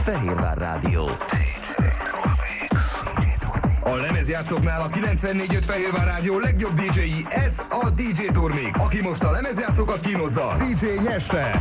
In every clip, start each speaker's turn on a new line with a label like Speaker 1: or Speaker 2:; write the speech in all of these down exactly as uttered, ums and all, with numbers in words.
Speaker 1: Fehérvár Rádió.
Speaker 2: A lemezjátszóknál a kilencvennégy öt Fehérvár Rádió legjobb dé dzsé-i, ez a dé dzsé Turmix, aki most a lemezjátszókat kínozza. dé dzsé Nyeste!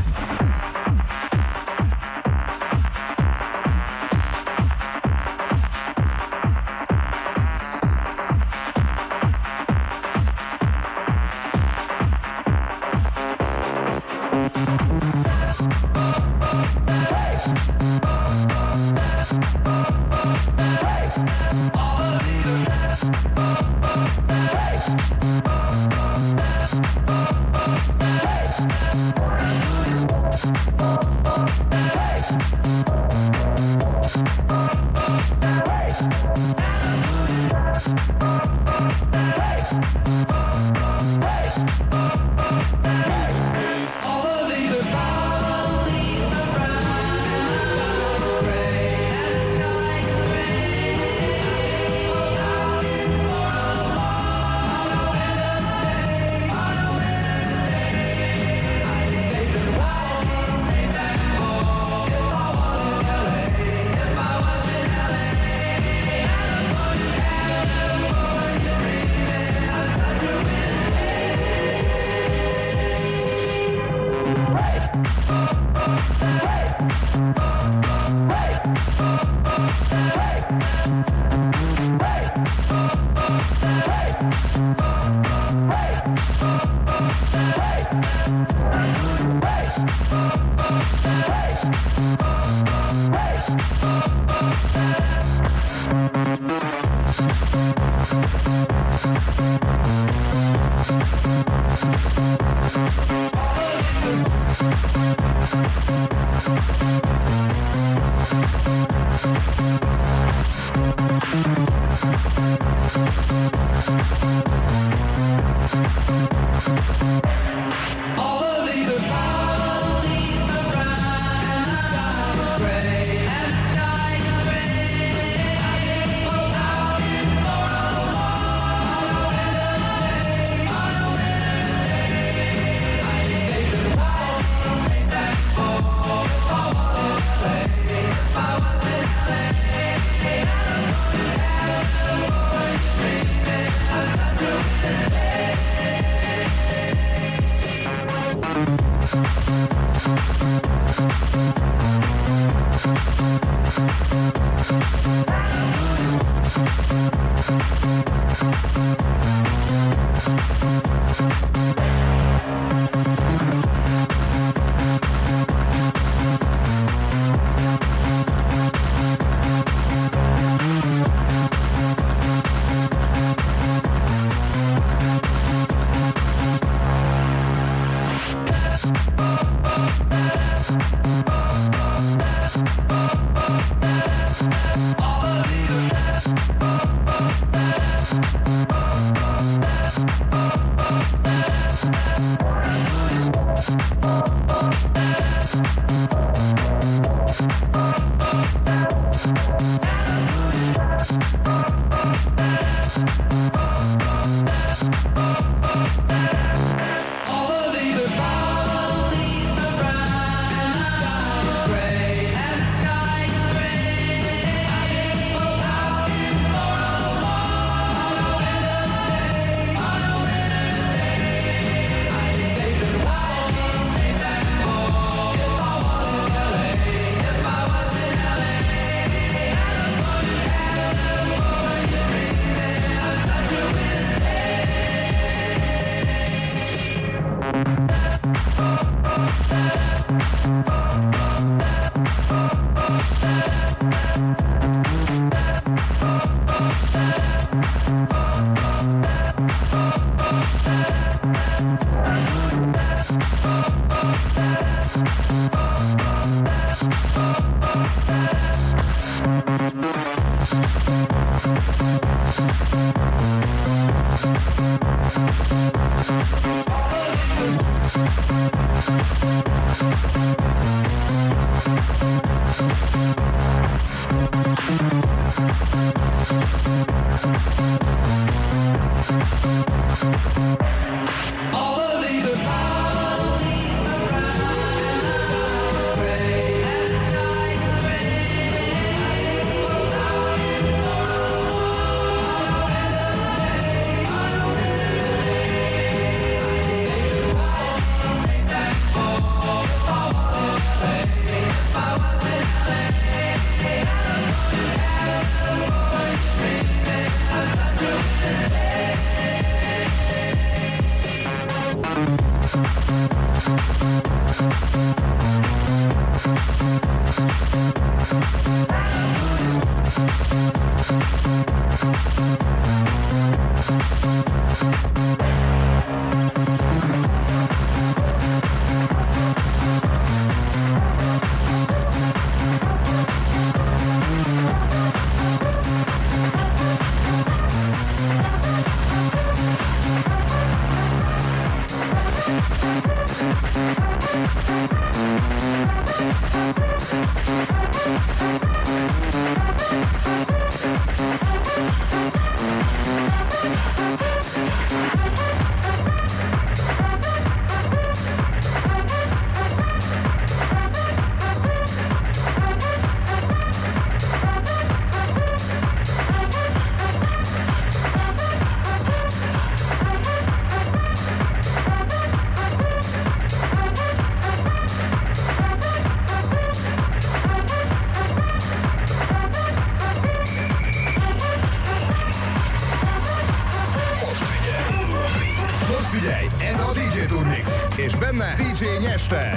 Speaker 2: dé dzsé nyeste.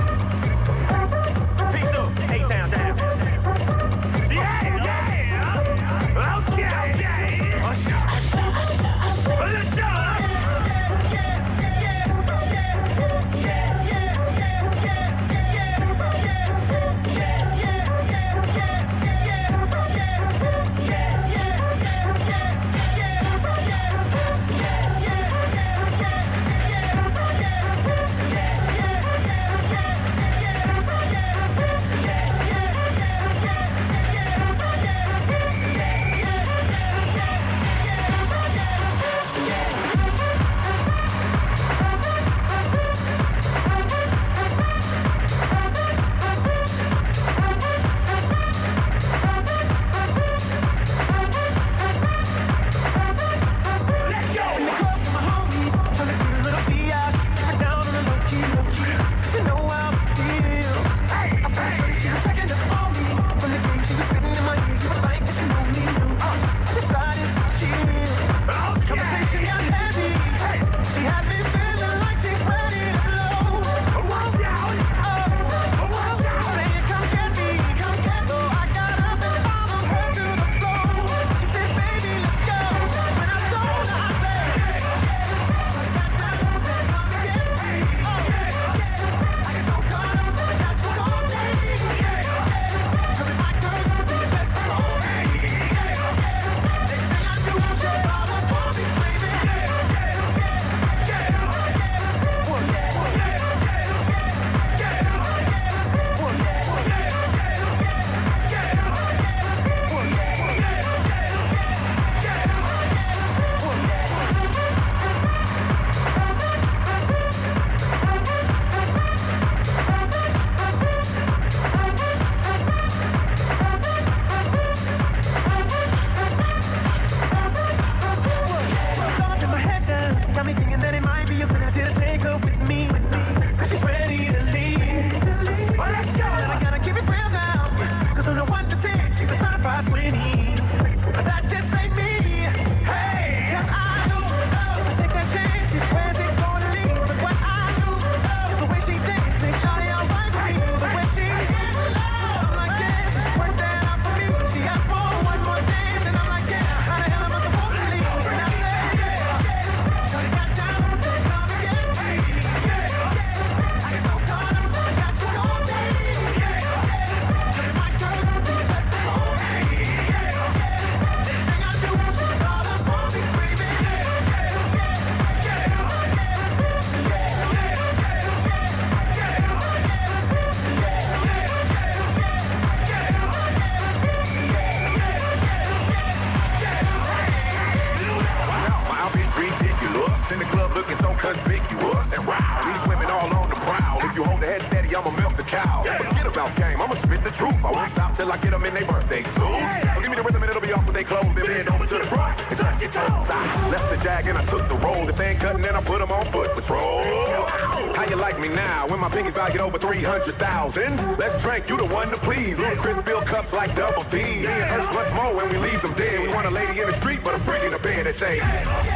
Speaker 1: Let's drink, you the one to please. Little Chris fill cups like double D. Me and Hirsch once more when we leave them dead. We want a lady in the street, but a freak in the bed that say,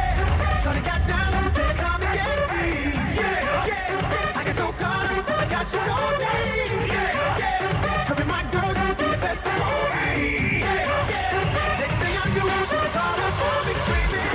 Speaker 1: Shorty got down and said, come and get me. Yeah, yeah. I get so caught up, I got you all day. Yeah, yeah. Come be my girl, you be the best of all me. Yeah, yeah. Next thing I do, it's all up for me screaming.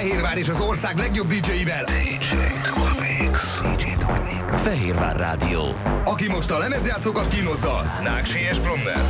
Speaker 2: Fehérvár és az ország legjobb dé dzseivel. dé dzsé Turmix. dé dzsé Turmix. Fehérvár Rádió. Aki most a lemezjátszókat kínozza, Náksi és Bromner.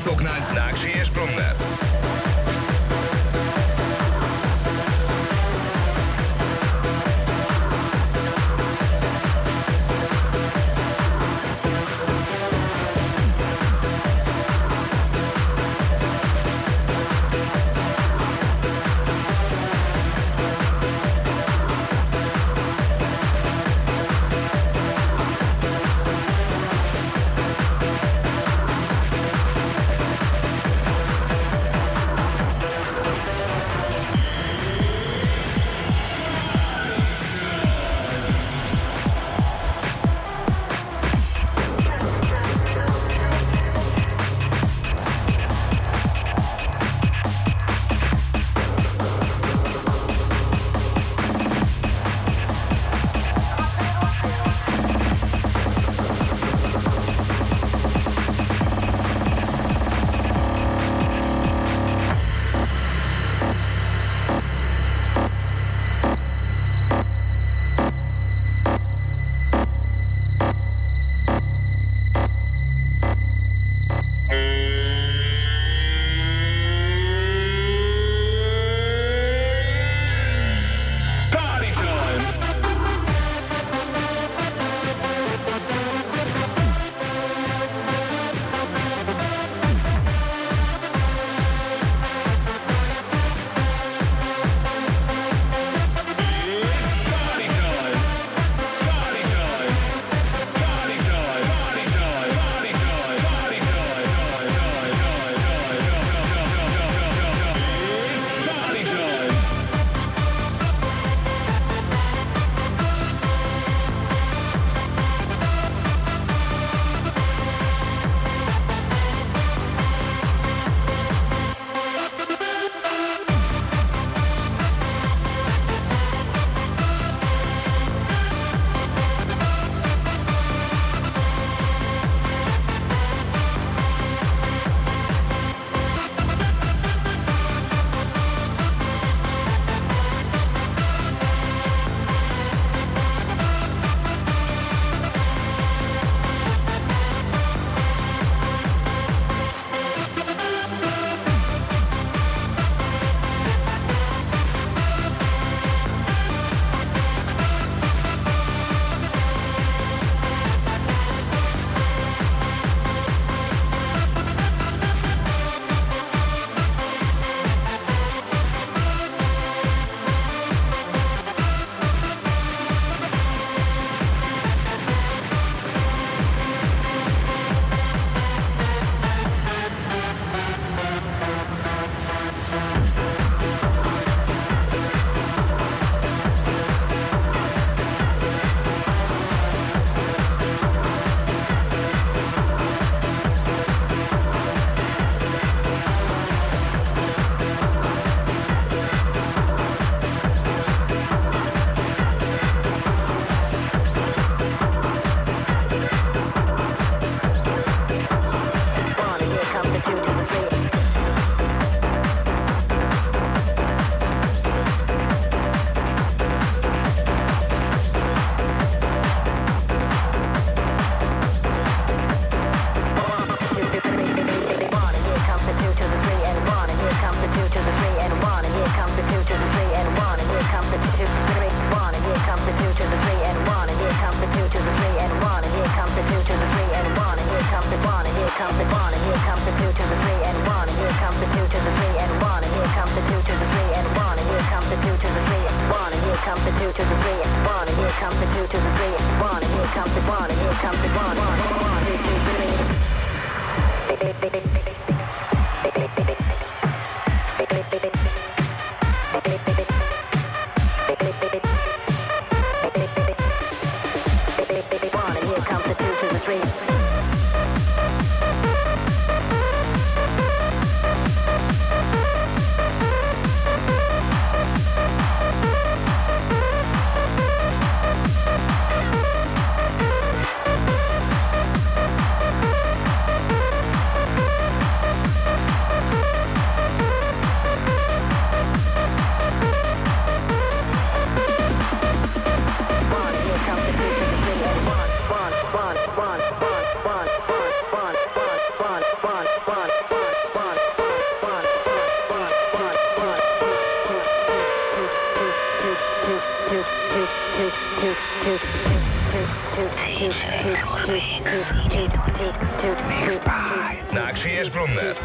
Speaker 2: lemezjátszóknál Náksi és Bromner. Mixed by Náksi és Brunner.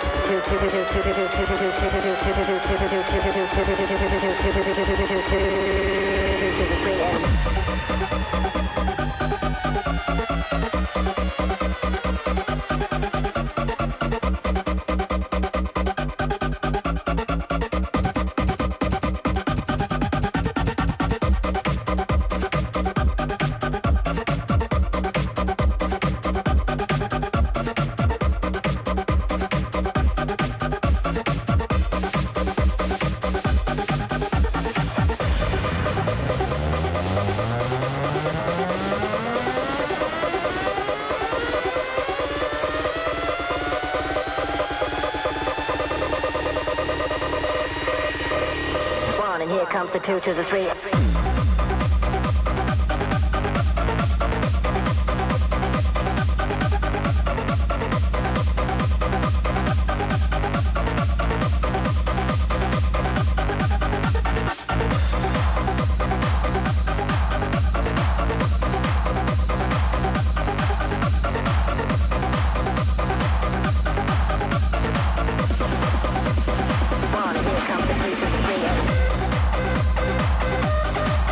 Speaker 3: And here comes the two to the three. One, and here comes the two to the three.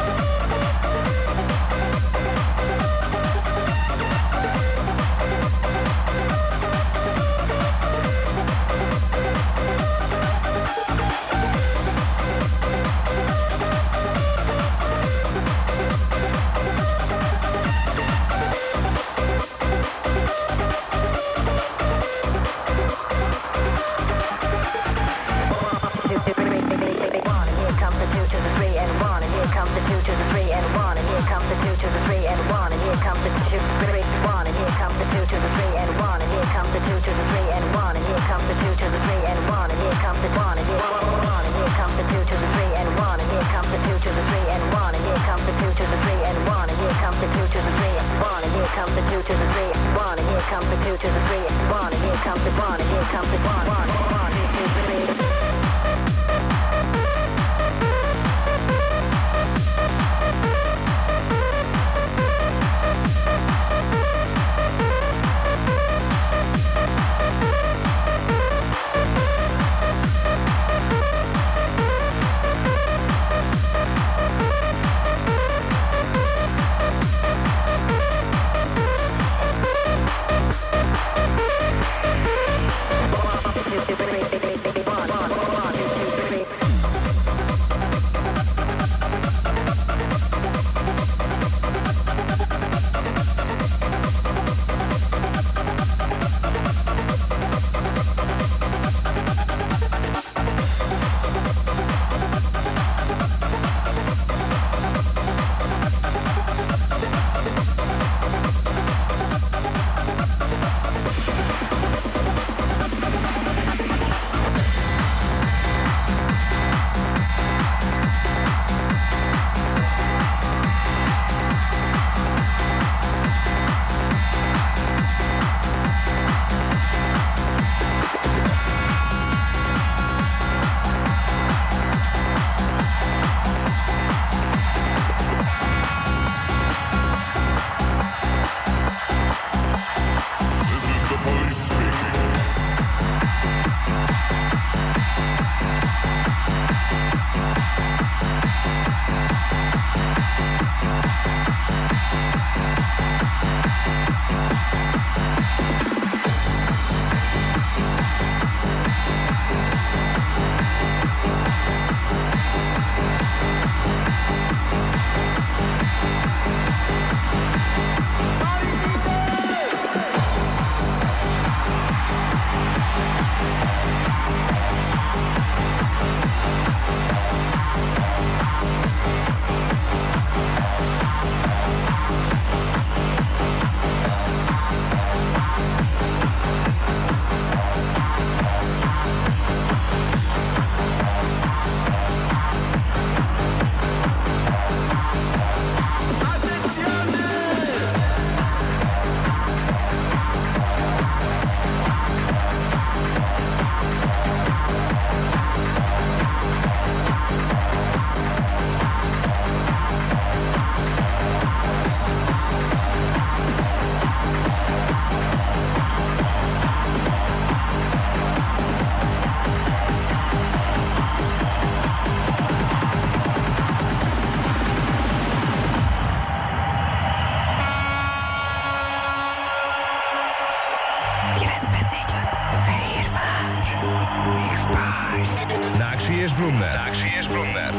Speaker 2: Náksi és Brumner. Náksi és Brumner.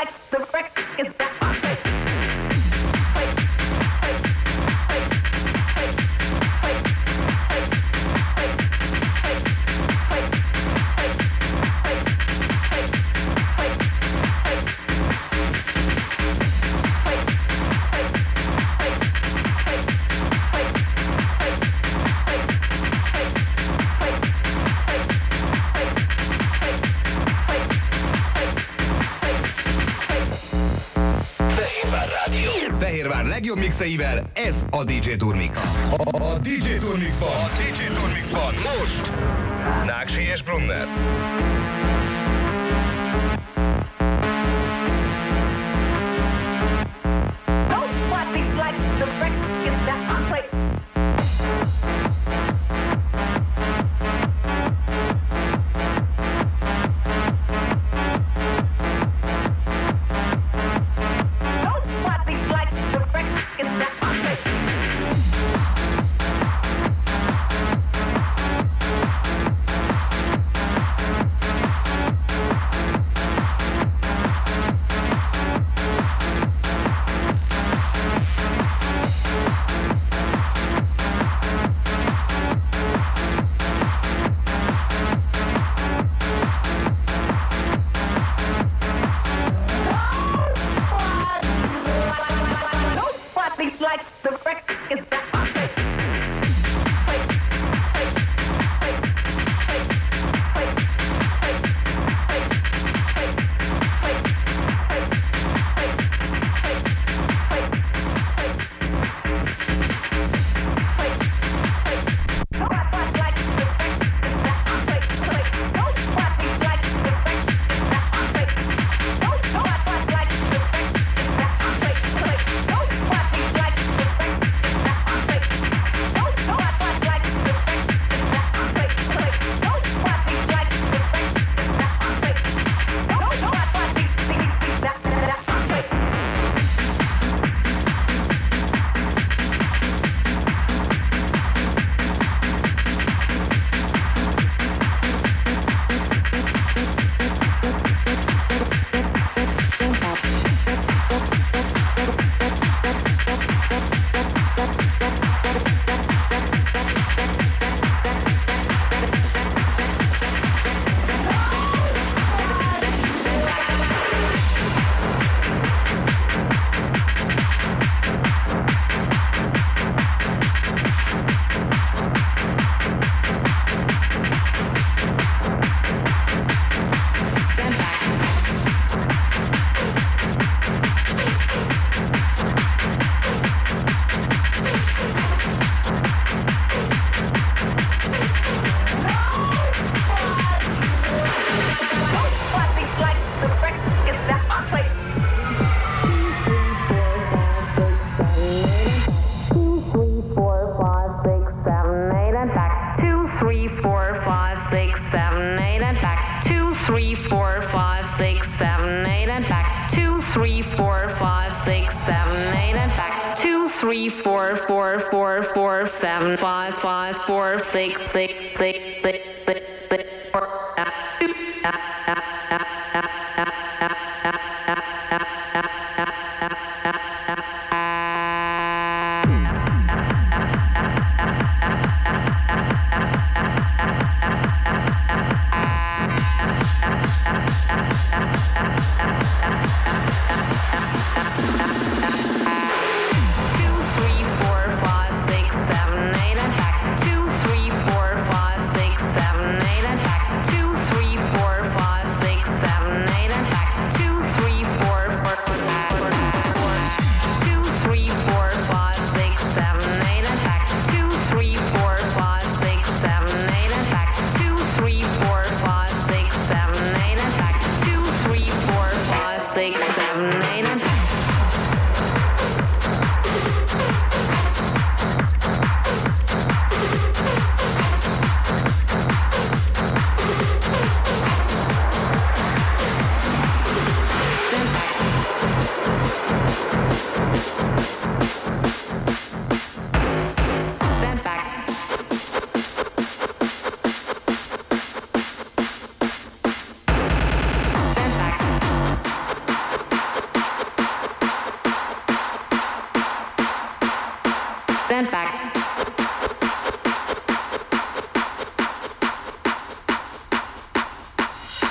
Speaker 2: Fehérvár legjobb mixeivel, ez a dé dzsé Turmix. A dé dzsé Turmixban, a dé dzsé Turmixban most Náksi és Brunner.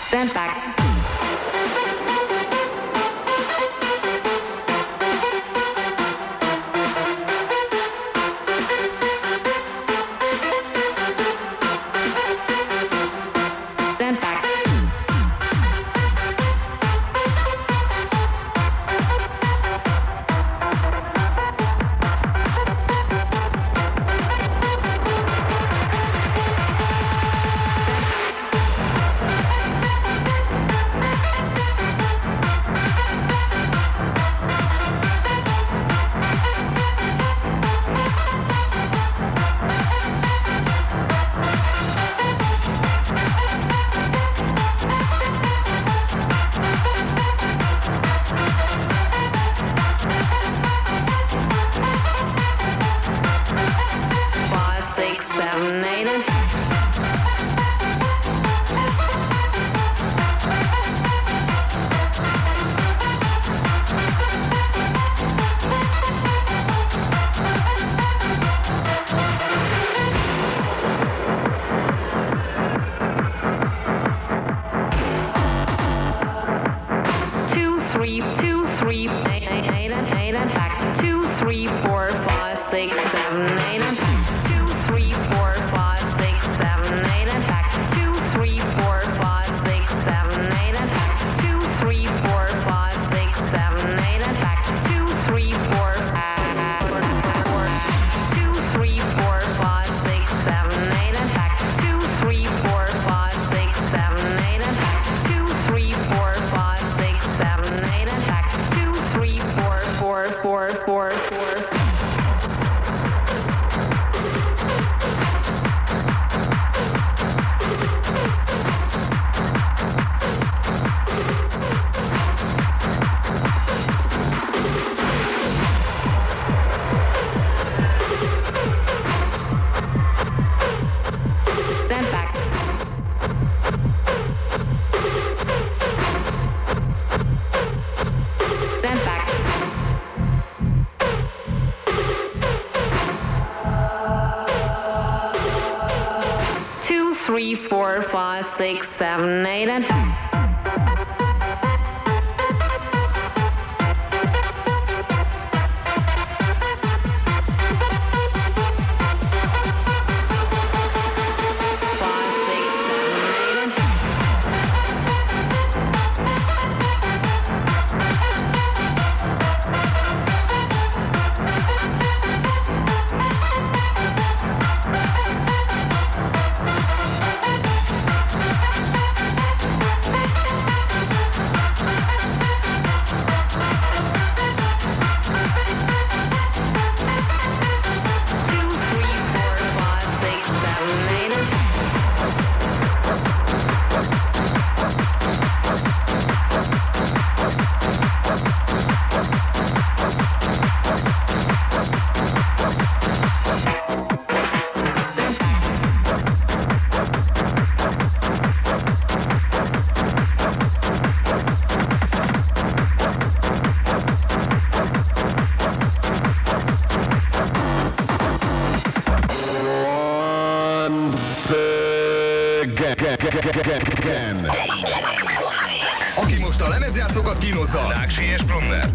Speaker 3: Stand back. Stand back. Three, four, five, six, seven, eight, and
Speaker 2: Aki most a lemezjátszókat kínozza, Náksi és Brunner.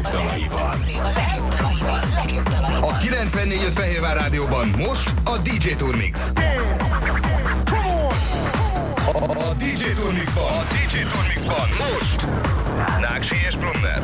Speaker 2: dalaival. A kilencvennégy öt Fehérvár Rádióban most a dé dzsé Turmix. A dé dzsé Turmixban, a dé dzsé Turmixban most Náksi és Brumner.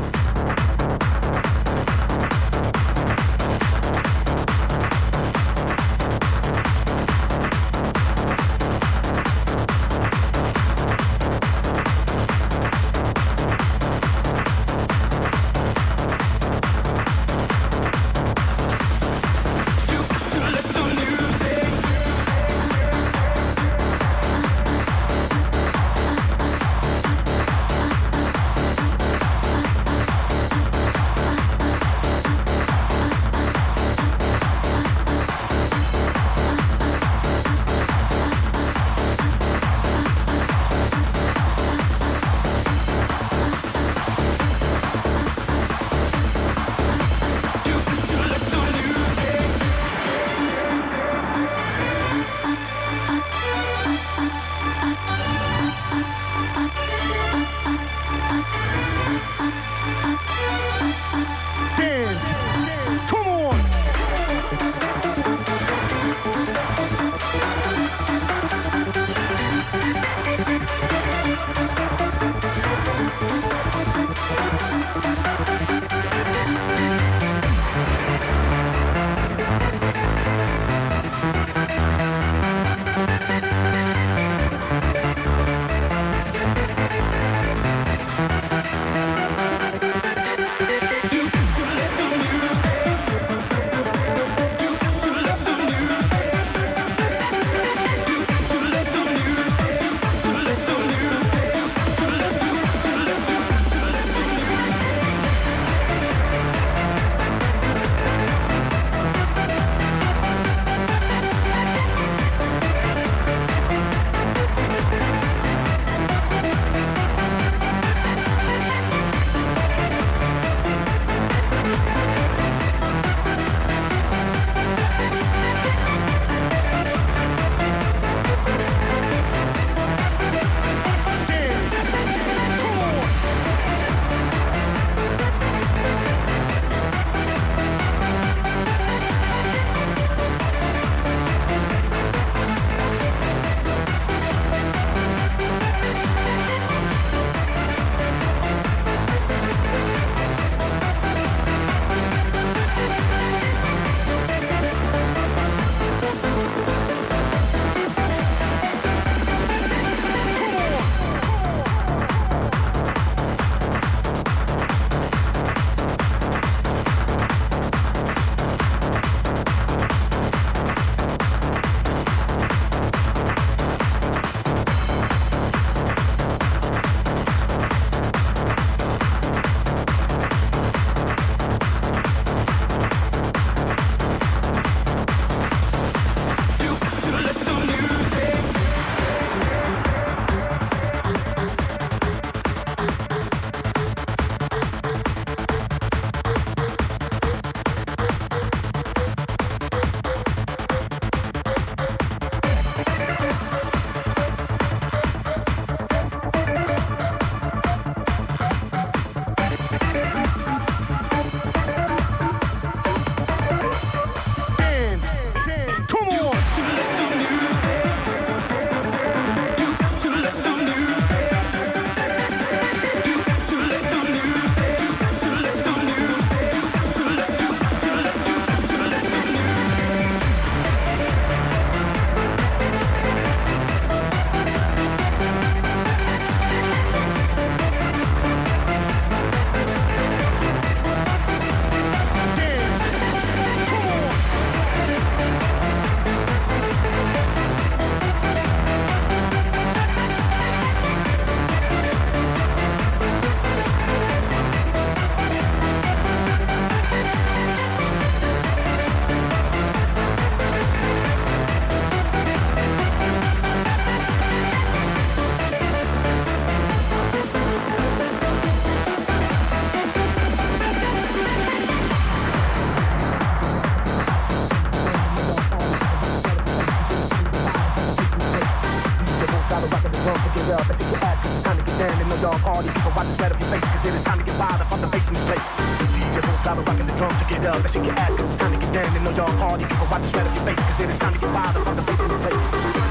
Speaker 1: drums to get up and take your ass, cause it's time to get down. And no y'all party people watch the sweat of your face, cause it is time to get wild up on the bass in this place. D J won't stop rocking the drums to get up and shake your ass, cause it's time to get down. And no y'all party people watch the sweat of your face, cause it is time to get wild up on the bass in this place.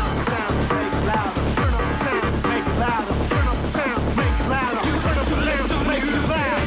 Speaker 1: Turn up the sound, make it louder. Turn up the sound, make it louder. Turn up the sound, make it louder. Turn up the sound, make it loud.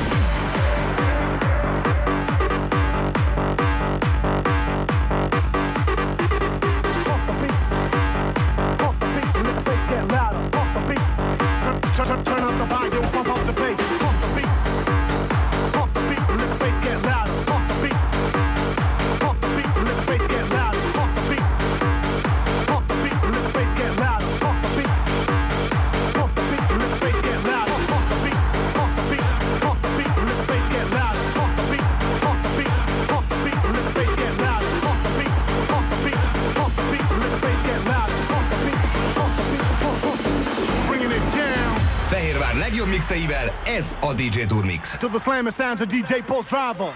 Speaker 1: Turn, turn, turn up the volume, pump up the bass, pump the beat, pump the beat, let the bass get louder, pump the beat, pump the beat, let the bass get louder, pump the beat, pump the beat, let the bass get louder, pump the beat, pump the beat, let the bass get louder, pump the beat, pump the beat, pump the beat, let the bass get louder, pump the beat, pump the beat, pump the beat, let the bass get louder, pump the beat, pump the beat, pump the beat, let the bass get louder, pump the beat, pump the beat, pump, pump, bringing it down.
Speaker 2: Fehérvár legjobb mixeivel, ez a dé dzsé Tour Mix.
Speaker 1: To the slammer sounds of dé dzsé Pulse Driver.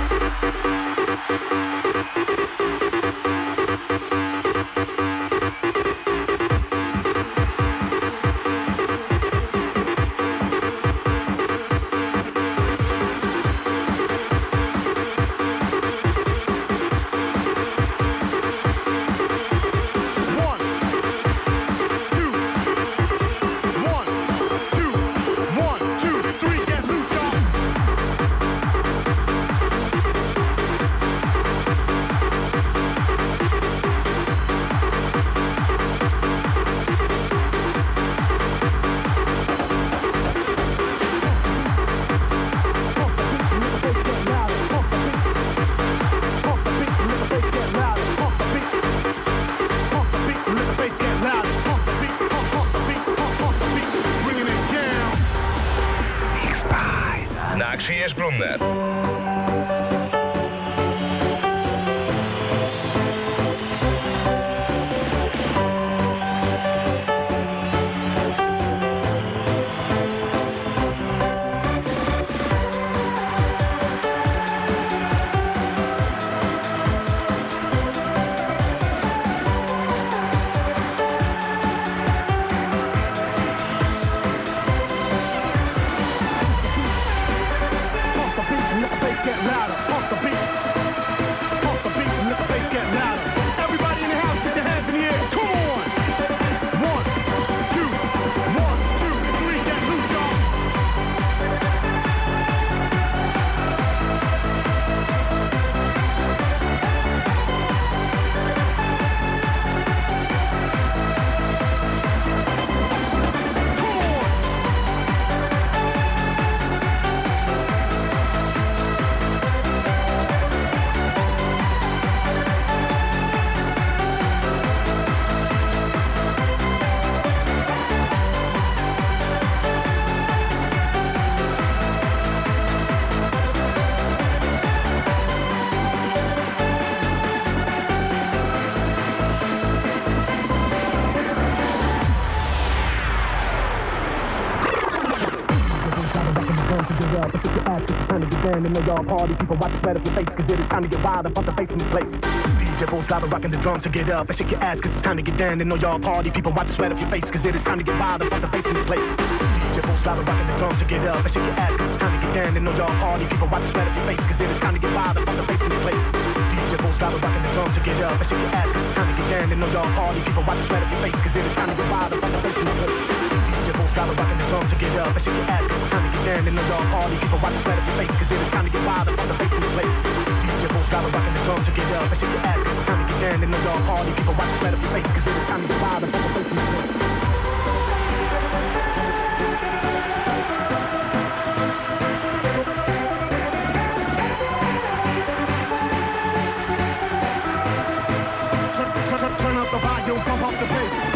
Speaker 2: Náksi és Brunner. And know y'all party people watch the sweat of your face, cause it is time to get wild and pump the bass in this place. D J Bulls driver rocking the drums, so get up and shake your ass, cause it's time to get down. And know y'all party people watch the sweat of your face, cause it is time to get wild and pump the bass in this place. D J Bulls driver rocking the drums, so get up and shake your ass, cause it's time to get down. And know y'all party people watch the sweat of your face, cause it is time to get wild and pump the bass in this place. D J Bulls driver rocking the drums, so get up and shake your ass, cause it's time to get down. And know y'all party people watch the sweat of your face, cause it is time to get wild and pump the bass in this place. D J Bulls driver rocking the drums, so get up and shake your ass, cause it's time to get down. And know y'all party people watch the sweat of your face, cause it is time to get wild and pump the bass in this place. D J Bulls driver rocking the drums, so get up and shake your ass, cause it's time to get down. And know y'all party people watch the sweat of your face, cause it is time to get wild and pump the bass in this place. Turn up the volume, pump up the bass.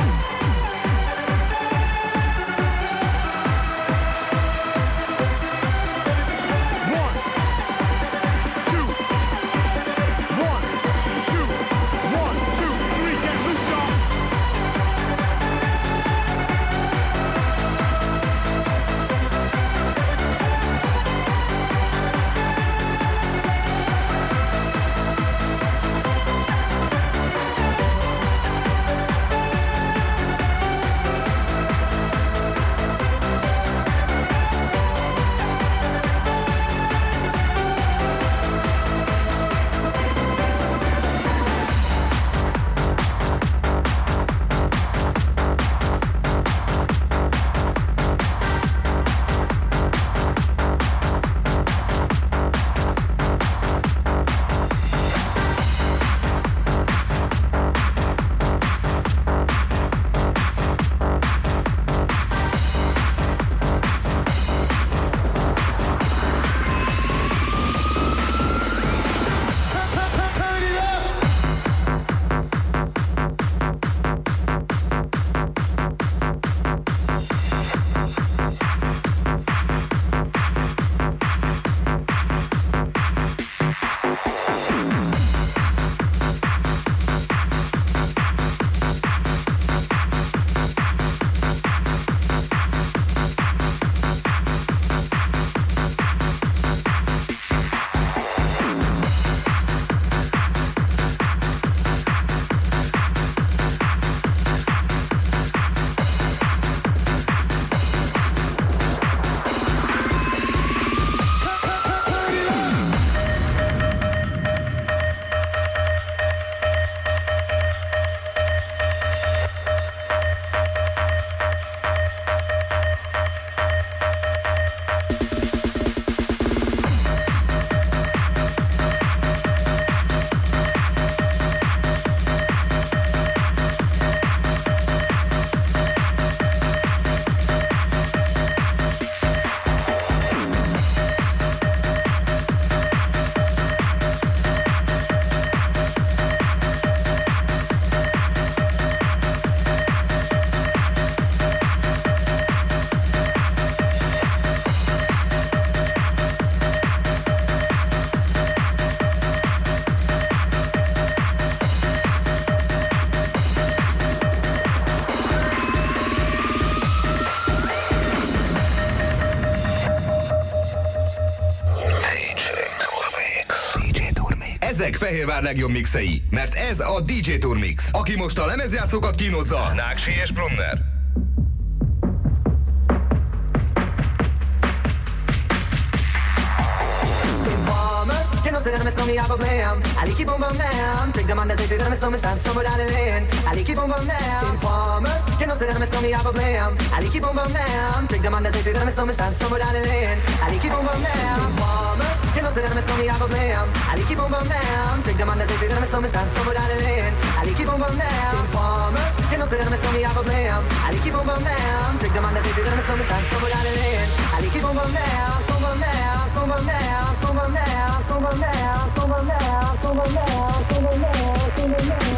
Speaker 4: Ezek Fehérvár legjobb mixei, mert ez a dé dzsé Tour Mix. Aki most a lemezjátszókat kínozza, Náksi és Brunner.
Speaker 5: Que no se duerme, esto me hago blam. Ali keep on bum down. Take the man that says you duerme, esto me stand somewhere down the lane. Ali keep on bum down. Informer. Que no se duerme, esto me hago blam. Ali keep on bum down. Take the man that says you duerme, esto me stand somewhere down the lane. Ali keep on bum down. Informer. Que no se duerme, esto me hago blam. Ali keep on bum down. Take the man that says you duerme, esto me stand somewhere down the lane. Ali keep on bum down. Informer. Que no se duerme, esto me hago blam. Ali keep on bum down. Take the man that says you duerme, esto me stand somewhere down the lane. Ali keep on bum down. Come on down. Come on down. Come on down. Come on down. Come on down. Come on down. Come on down. Come on down.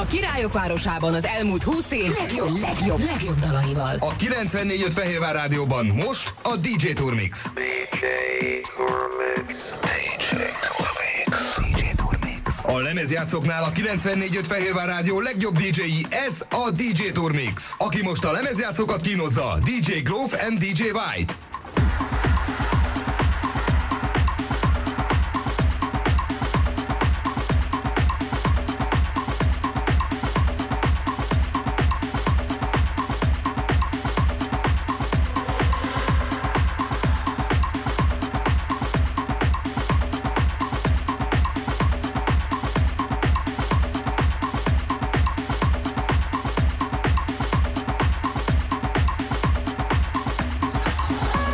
Speaker 6: A Királyok városában az elmúlt húsz év legjobb, legjobb, legjobb dalaival.
Speaker 4: A kilencvennégy öt Fehérvár Rádióban most a dé dzsé Turmix.
Speaker 7: dé dzsé Turmix. dé dzsé Turmix.
Speaker 4: dé dzsé Turmix. A lemezjátszóknál a kilencvennégy öt Fehérvár Rádió legjobb dé dzséi, ez a dé dzsé Turmix. Aki most a lemezjátszókat kínozza, dé dzsé Grove and dé dzsé White.
Speaker 8: We'll be right back.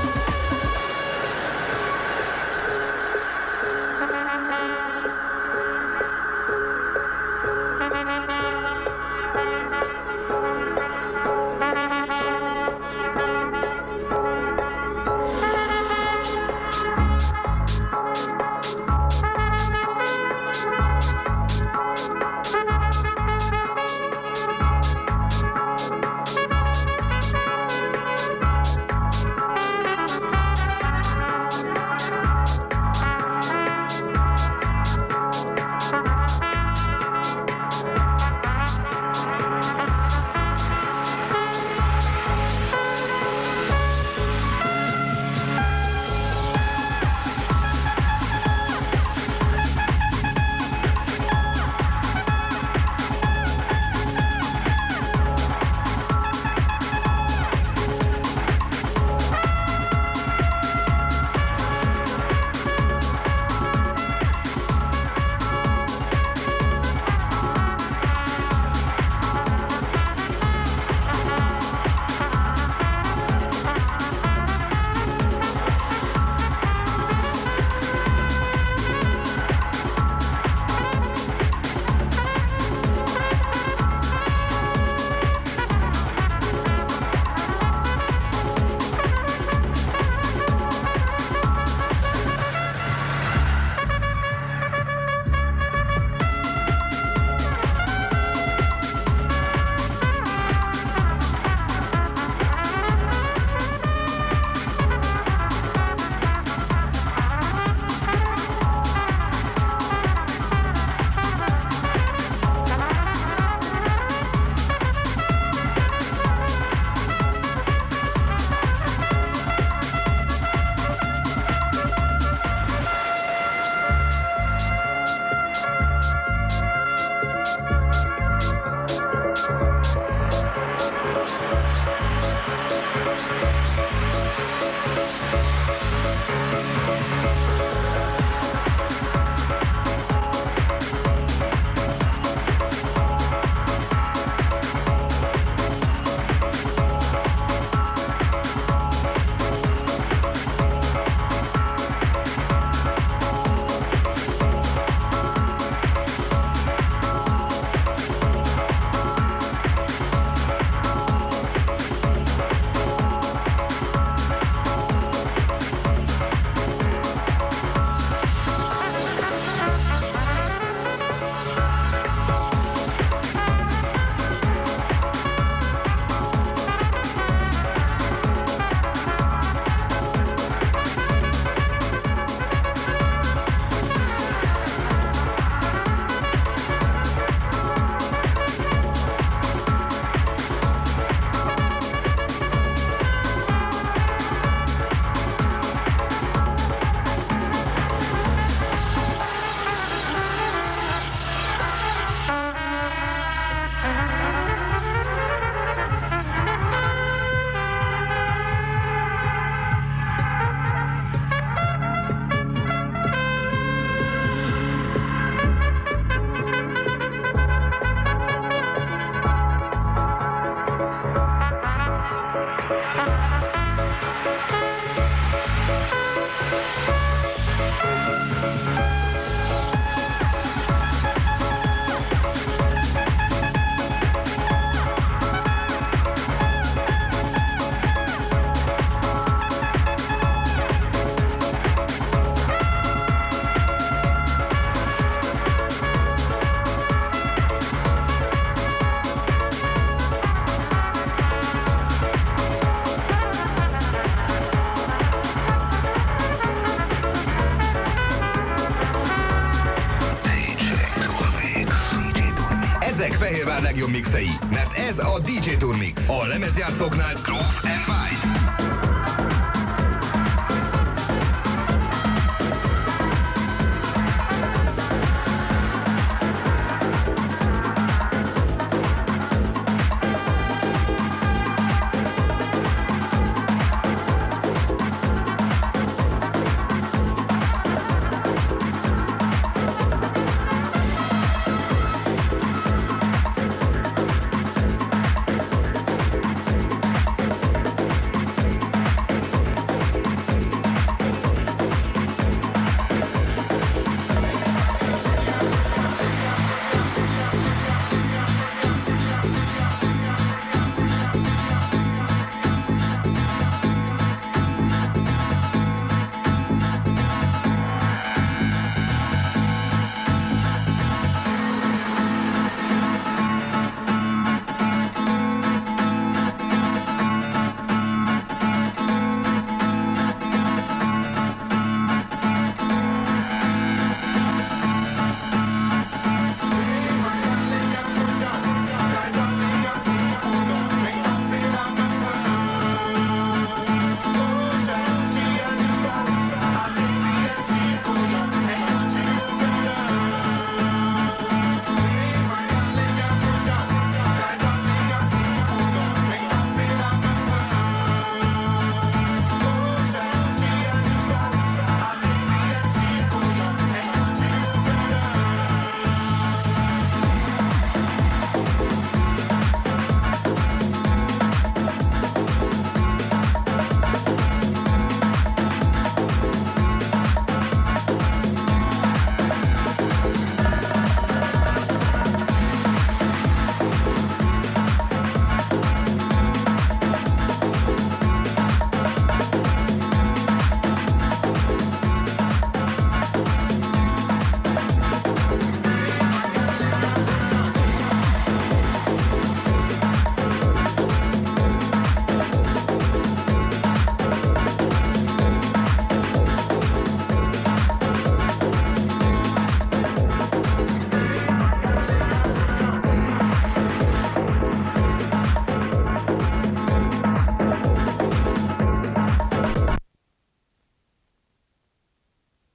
Speaker 4: Ezek Fehérvár legjobb mixei, mert ez a dé dzsé Tour Mix. A lemezjátszóknál Groove and White.